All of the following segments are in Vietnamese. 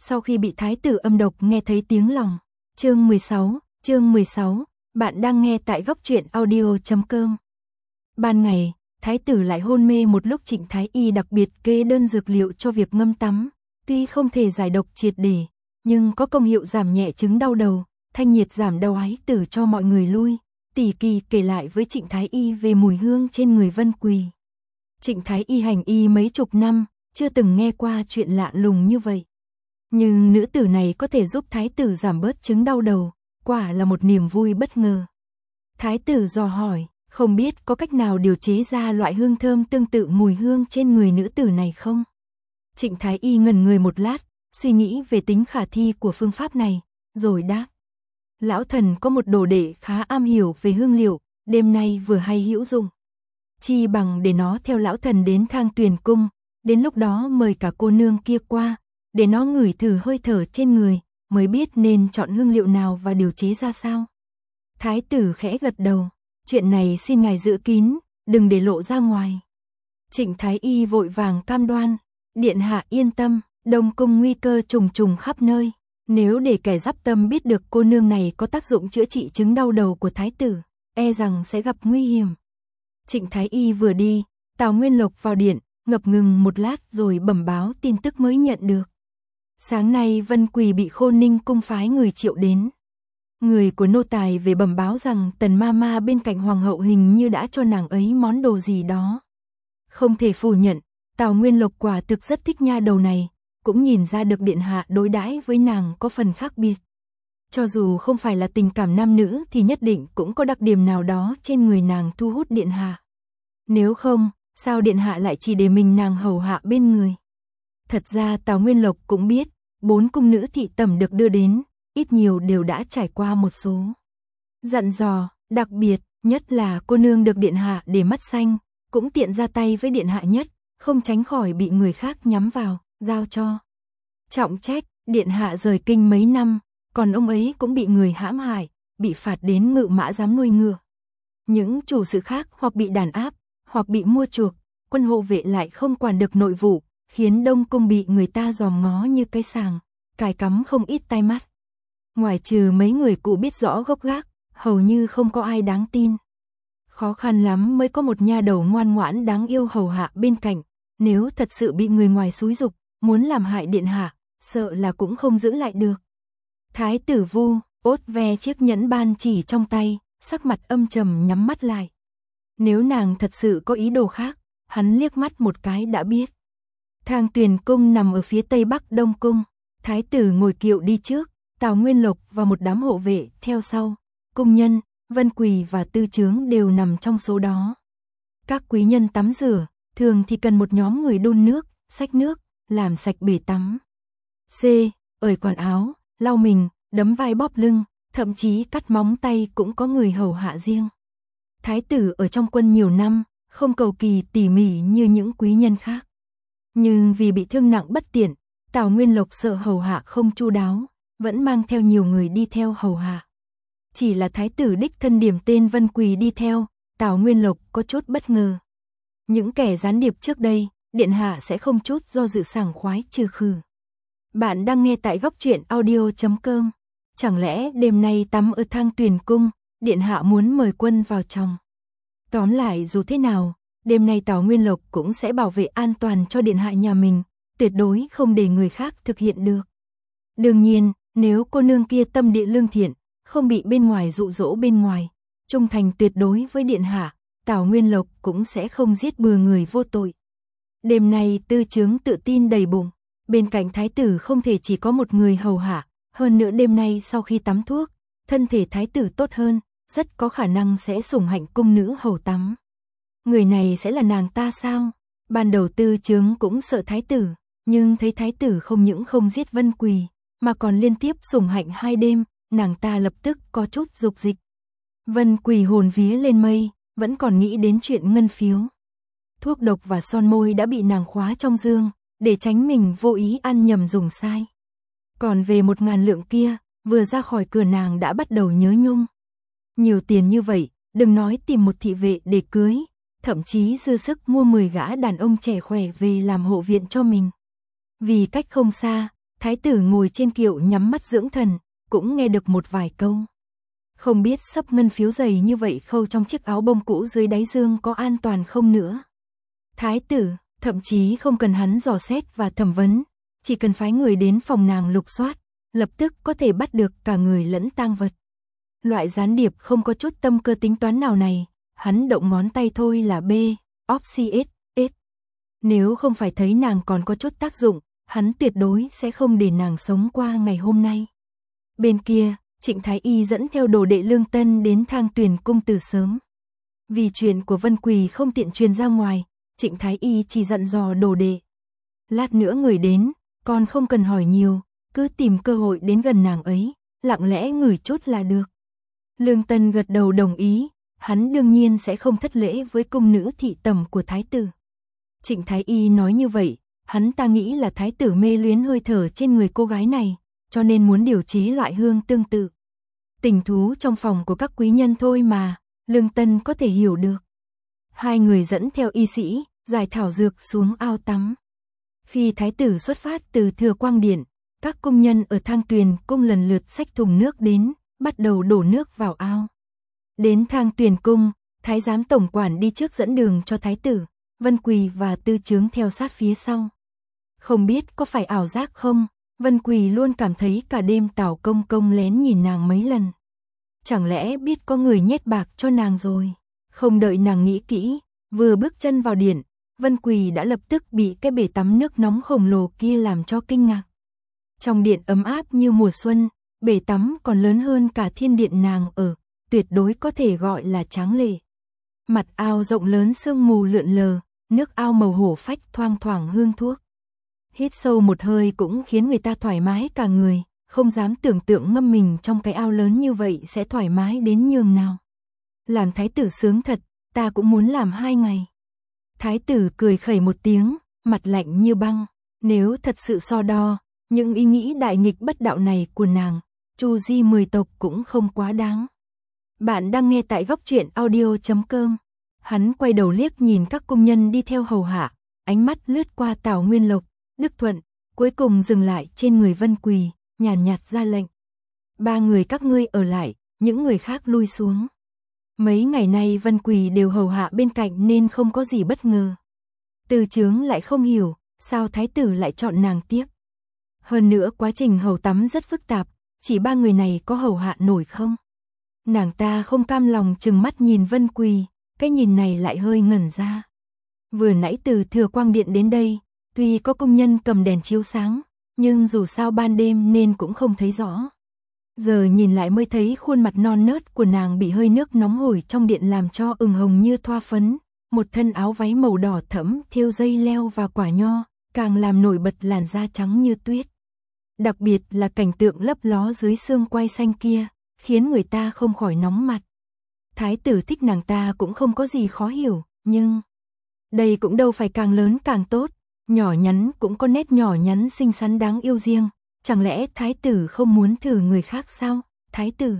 sau khi bị thái tử âm độc nghe thấy tiếng lòng. Chương 16, bạn đang nghe tại góc truyện audio.com. Ban ngày, thái tử lại hôn mê một lúc. Trịnh Thái Y đặc biệt kê đơn dược liệu cho việc ngâm tắm, tuy không thể giải độc triệt để, nhưng có công hiệu giảm nhẹ chứng đau đầu, thanh nhiệt giảm đau ái tử cho mọi người lui. Tỷ Kỳ kể lại với Trịnh Thái Y về mùi hương trên người Vân Quỳ. Trịnh Thái Y hành y mấy chục năm, chưa từng nghe qua chuyện lạ lùng như vậy. Nhưng nữ tử này có thể giúp thái tử giảm bớt chứng đau đầu, quả là một niềm vui bất ngờ. Thái tử dò hỏi, không biết có cách nào điều chế ra loại hương thơm tương tự mùi hương trên người nữ tử này không? Trịnh Thái Y ngẩn người một lát, suy nghĩ về tính khả thi của phương pháp này, rồi đáp. Lão thần có một đồ đệ khá am hiểu về hương liệu, đêm nay vừa hay hữu dụng. Chi bằng để nó theo lão thần đến Thang Tuyền cung, đến lúc đó mời cả cô nương kia qua, để nó ngửi thử hơi thở trên người, mới biết nên chọn hương liệu nào và điều chế ra sao. Thái tử khẽ gật đầu, chuyện này xin ngài giữ kín, đừng để lộ ra ngoài. Trịnh Thái Y vội vàng cam đoan, điện hạ yên tâm, Đông cung nguy cơ trùng trùng khắp nơi, nếu để kẻ giáp tâm biết được cô nương này có tác dụng chữa trị chứng đau đầu của thái tử, e rằng sẽ gặp nguy hiểm. Trịnh Thái Y vừa đi, Tào Nguyên Lộc vào điện, ngập ngừng một lát rồi bẩm báo tin tức mới nhận được. Sáng nay Vân Quỳ bị Khôn Ninh cung phái người triệu đến. Người của nô tài về bẩm báo rằng Tần ma ma bên cạnh hoàng hậu hình như đã cho nàng ấy món đồ gì đó. Không thể phủ nhận, Tào Nguyên Lộc quả thực rất thích nha đầu này, cũng nhìn ra được điện hạ đối đãi với nàng có phần khác biệt. Cho dù không phải là tình cảm nam nữ thì nhất định cũng có đặc điểm nào đó trên người nàng thu hút điện hạ. Nếu không, sao điện hạ lại chỉ để mình nàng hầu hạ bên người? Thật ra Tào Nguyên Lộc cũng biết, 4 cung nữ thị tẩm được đưa đến, ít nhiều đều đã trải qua một số dặn dò, đặc biệt, nhất là cô nương được điện hạ để mắt xanh, cũng tiện ra tay với điện hạ nhất, không tránh khỏi bị người khác nhắm vào, giao cho. Trọng trách, điện hạ rời kinh mấy năm, còn ông ấy cũng bị người hãm hại, bị phạt đến ngự mã giám nuôi ngựa. Những chủ sự khác hoặc bị đàn áp, hoặc bị mua chuộc, quân hộ vệ lại không quản được nội vụ, khiến Đông cung bị người ta dòm ngó như cái sàng, cài cắm không ít tai mắt. Ngoài trừ mấy người cụ biết rõ gốc gác, hầu như không có ai đáng tin. Khó khăn lắm mới có một nha đầu ngoan ngoãn đáng yêu hầu hạ bên cạnh, nếu thật sự bị người ngoài xúi giục, muốn làm hại điện hạ, sợ là cũng không giữ lại được. Thái tử Vu, ốt ve chiếc nhẫn ban chỉ trong tay, sắc mặt âm trầm nhắm mắt lại. Nếu nàng thật sự có ý đồ khác, hắn liếc mắt một cái đã biết. Thang Tuyền cung nằm ở phía tây bắc Đông cung, thái tử ngồi kiệu đi trước, Tào Nguyên Lộc và một đám hộ vệ theo sau. Cung nhân, Vân Quỳ và tư trướng đều nằm trong số đó. Các quý nhân tắm rửa, thường thì cần một nhóm người đun nước, xách nước, làm sạch bể tắm. Ởi quần áo, lau mình, đấm vai bóp lưng, thậm chí cắt móng tay cũng có người hầu hạ riêng. Thái tử ở trong quân nhiều năm, không cầu kỳ tỉ mỉ như những quý nhân khác. Nhưng vì bị thương nặng bất tiện, Tào Nguyên Lộc sợ hầu hạ không chu đáo, vẫn mang theo nhiều người đi theo hầu hạ. Chỉ là thái tử đích thân điểm tên Vân Quỳ đi theo, Tào Nguyên Lộc có chút bất ngờ. Những kẻ gián điệp trước đây, điện hạ sẽ không chút do dự sảng khoái trừ khử. Bạn đang nghe tại góc truyện audio.com. Chẳng lẽ đêm nay tắm ở Thang Tuyền cung, điện hạ muốn mời quân vào trong? Tóm lại dù thế nào, đêm nay Tào Nguyên Lộc cũng sẽ bảo vệ an toàn cho điện hạ nhà mình, tuyệt đối không để người khác thực hiện được. Đương nhiên, nếu cô nương kia tâm địa lương thiện, không bị bên ngoài dụ dỗ bên ngoài, trung thành tuyệt đối với điện hạ, Tào Nguyên Lộc cũng sẽ không giết bừa người vô tội. Đêm nay tư trướng tự tin đầy bụng, bên cạnh thái tử không thể chỉ có một người hầu hạ, hơn nữa đêm nay sau khi tắm thuốc, thân thể thái tử tốt hơn, rất có khả năng sẽ sủng hạnh cung nữ hầu tắm. Người này sẽ là nàng ta sao? Ban đầu tư trướng cũng sợ thái tử, nhưng thấy thái tử không những không giết Vân Quỳ, mà còn liên tiếp sủng hạnh 2 đêm, nàng ta lập tức có chút dục dịch. Vân Quỳ hồn vía lên mây, vẫn còn nghĩ đến chuyện ngân phiếu. Thuốc độc và son môi đã bị nàng khóa trong dương, để tránh mình vô ý ăn nhầm dùng sai. Còn về 1.000 lượng kia, vừa ra khỏi cửa nàng đã bắt đầu nhớ nhung. Nhiều tiền như vậy, đừng nói tìm một thị vệ để cưới, thậm chí dư sức mua 10 gã đàn ông trẻ khỏe về làm hộ viện cho mình. Vì cách không xa, Thái tử ngồi trên kiệu nhắm mắt dưỡng thần, cũng nghe được một vài câu. Không biết sấp ngân phiếu dày như vậy khâu trong chiếc áo bông cũ dưới đáy dương có an toàn không nữa. Thái tử, thậm chí không cần hắn dò xét và thẩm vấn, chỉ cần phái người đến phòng nàng lục soát, lập tức có thể bắt được cả người lẫn tang vật. Loại gián điệp không có chút tâm cơ tính toán nào này, hắn động ngón tay thôi là B, OPCS. Nếu không phải thấy nàng còn có chút tác dụng, hắn tuyệt đối sẽ không để nàng sống qua ngày hôm nay. Bên kia, Trịnh Thái Y dẫn theo đồ đệ Lương Tân đến Thang Tuyền cung từ sớm. Vì chuyện của Vân Quỳ không tiện truyền ra ngoài, Trịnh Thái Y chỉ dặn dò đồ đệ. Lát nữa người đến, còn không cần hỏi nhiều, cứ tìm cơ hội đến gần nàng ấy, lặng lẽ ngửi chút là được. Lương Tân gật đầu đồng ý, hắn đương nhiên sẽ không thất lễ với cung nữ thị tẩm của Thái tử. Trịnh Thái Y nói như vậy, hắn ta nghĩ là Thái tử mê luyến hơi thở trên người cô gái này, cho nên muốn điều chế loại hương tương tự. Tình thú trong phòng của các quý nhân thôi mà, Lương Tân có thể hiểu được. Hai người dẫn theo y sĩ, giải thảo dược xuống ao tắm. Khi Thái tử xuất phát từ Thừa Quang Điện, các công nhân ở Thang Tuyền cung lần lượt xách thùng nước đến, bắt đầu đổ nước vào ao. Đến Thang Tuyền cung, Thái giám tổng quản đi trước dẫn đường cho Thái tử, Vân Quỳ và Tư Chướng theo sát phía sau. Không biết có phải ảo giác không, Vân Quỳ luôn cảm thấy cả đêm Tào Công Công lén nhìn nàng mấy lần. Chẳng lẽ biết có người nhét bạc cho nàng rồi? Không đợi nàng nghĩ kỹ, vừa bước chân vào điện, Vân Quỳ đã lập tức bị cái bể tắm nước nóng khổng lồ kia làm cho kinh ngạc. Trong điện ấm áp như mùa xuân, bể tắm còn lớn hơn cả thiên điện nàng ở, tuyệt đối có thể gọi là tráng lệ. Mặt ao rộng lớn sương mù lượn lờ, nước ao màu hổ phách thoang thoảng hương thuốc. Hít sâu một hơi cũng khiến người ta thoải mái cả người, không dám tưởng tượng ngâm mình trong cái ao lớn như vậy sẽ thoải mái đến nhường nào. Làm thái tử sướng thật, ta cũng muốn làm 2 ngày. Thái tử cười khẩy một tiếng, mặt lạnh như băng. Nếu thật sự so đo, những ý nghĩ đại nghịch bất đạo này của nàng, Chu Di 10 tộc cũng không quá đáng. Bạn đang nghe tại góc truyện audio.com. Hắn quay đầu liếc nhìn các công nhân đi theo hầu hạ, ánh mắt lướt qua Tào Nguyên Lộc, Đức Thuận, cuối cùng dừng lại trên người Vân Quỳ, nhàn nhạt ra lệnh. 3 người các ngươi ở lại, những người khác lui xuống. Mấy ngày nay Vân Quỳ đều hầu hạ bên cạnh nên không có gì bất ngờ. Từ Chướng lại không hiểu, sao thái tử lại chọn nàng tiếp. Hơn nữa quá trình hầu tắm rất phức tạp, chỉ 3 người này có hầu hạ nổi không? Nàng ta không cam lòng trừng mắt nhìn Vân Quỳ, cái nhìn này lại hơi ngẩn ra. Vừa nãy từ Thừa Quang Điện đến đây, tuy có công nhân cầm đèn chiếu sáng, nhưng dù sao ban đêm nên cũng không thấy rõ. Giờ nhìn lại mới thấy khuôn mặt non nớt của nàng bị hơi nước nóng hổi trong điện làm cho ửng hồng như thoa phấn, một thân áo váy màu đỏ thẫm thêu dây leo và quả nho, càng làm nổi bật làn da trắng như tuyết. Đặc biệt là cảnh tượng lấp ló dưới sương quai xanh kia, khiến người ta không khỏi nóng mặt. Thái tử thích nàng ta cũng không có gì khó hiểu, nhưng đây cũng đâu phải càng lớn càng tốt, nhỏ nhắn cũng có nét nhỏ nhắn xinh xắn đáng yêu riêng, chẳng lẽ thái tử không muốn thử người khác sao? Thái tử.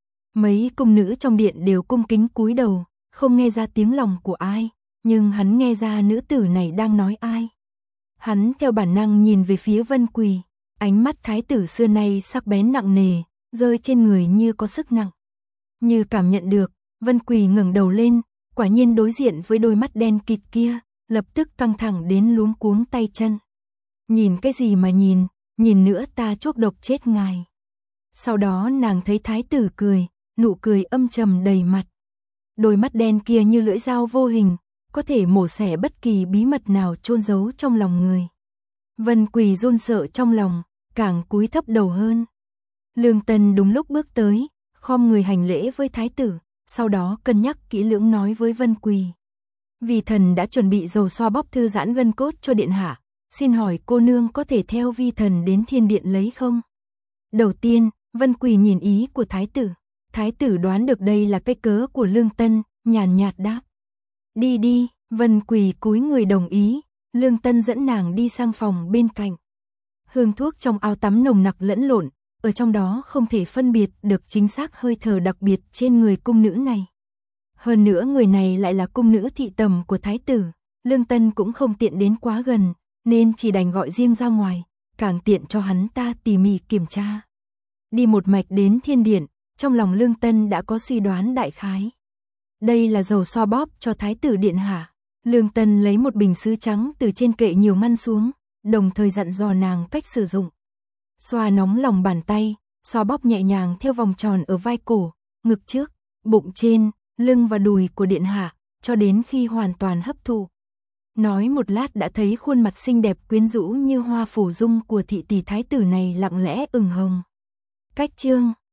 Mấy cung nữ trong điện đều cung kính cúi đầu, không nghe ra tiếng lòng của ai, nhưng hắn nghe ra nữ tử này đang nói ai. Hắn theo bản năng nhìn về phía Vân Quỳ, ánh mắt thái tử xưa nay sắc bén nặng nề, rơi trên người như có sức nặng. Như cảm nhận được, Vân Quỳ ngẩng đầu lên, quả nhiên đối diện với đôi mắt đen kịt kia, lập tức căng thẳng đến luống cuống tay chân. Nhìn cái gì mà nhìn nữa ta chuốc độc chết ngài. Sau đó nàng thấy thái tử cười, nụ cười âm trầm đầy mặt. Đôi mắt đen kia như lưỡi dao vô hình, có thể mổ xẻ bất kỳ bí mật nào chôn giấu trong lòng người. Vân Quỳ run sợ trong lòng, càng cúi thấp đầu hơn. Lương Tân đúng lúc bước tới, khom người hành lễ với thái tử, sau đó cân nhắc kỹ lưỡng nói với Vân Quỳ. Vì thần đã chuẩn bị dầu xoa bóp thư giãn gân cốt cho điện hạ, xin hỏi cô nương có thể theo vi thần đến thiên điện lấy không? Đầu tiên, Vân Quỳ nhìn ý của thái tử đoán được đây là cái cớ của Lương Tân, nhàn nhạt đáp. Đi đi, Vân Quỳ cúi người đồng ý, Lương Tân dẫn nàng đi sang phòng bên cạnh. Hương thuốc trong ao tắm nồng nặc lẫn lộn, ở trong đó không thể phân biệt được chính xác hơi thở đặc biệt trên người cung nữ này. Hơn nữa người này lại là cung nữ thị tầm của thái tử, Lương Tân cũng không tiện đến quá gần, nên chỉ đành gọi riêng ra ngoài, càng tiện cho hắn ta tỉ mỉ kiểm tra. Đi một mạch đến thiên điện, trong lòng Lương Tân đã có suy đoán đại khái. Đây là dầu xoa bóp cho thái tử điện hạ. Lương Tân lấy một bình sứ trắng từ trên kệ nhiều ngăn xuống, đồng thời dặn dò nàng cách sử dụng. Xoa nóng lòng bàn tay, xoa bóp nhẹ nhàng theo vòng tròn ở vai cổ, ngực trước, bụng trên, lưng và đùi của điện hạ, cho đến khi hoàn toàn hấp thụ. Nói một lát đã thấy khuôn mặt xinh đẹp quyến rũ như hoa phủ dung của thị tỷ thái tử này lặng lẽ ửng hồng. Cách chương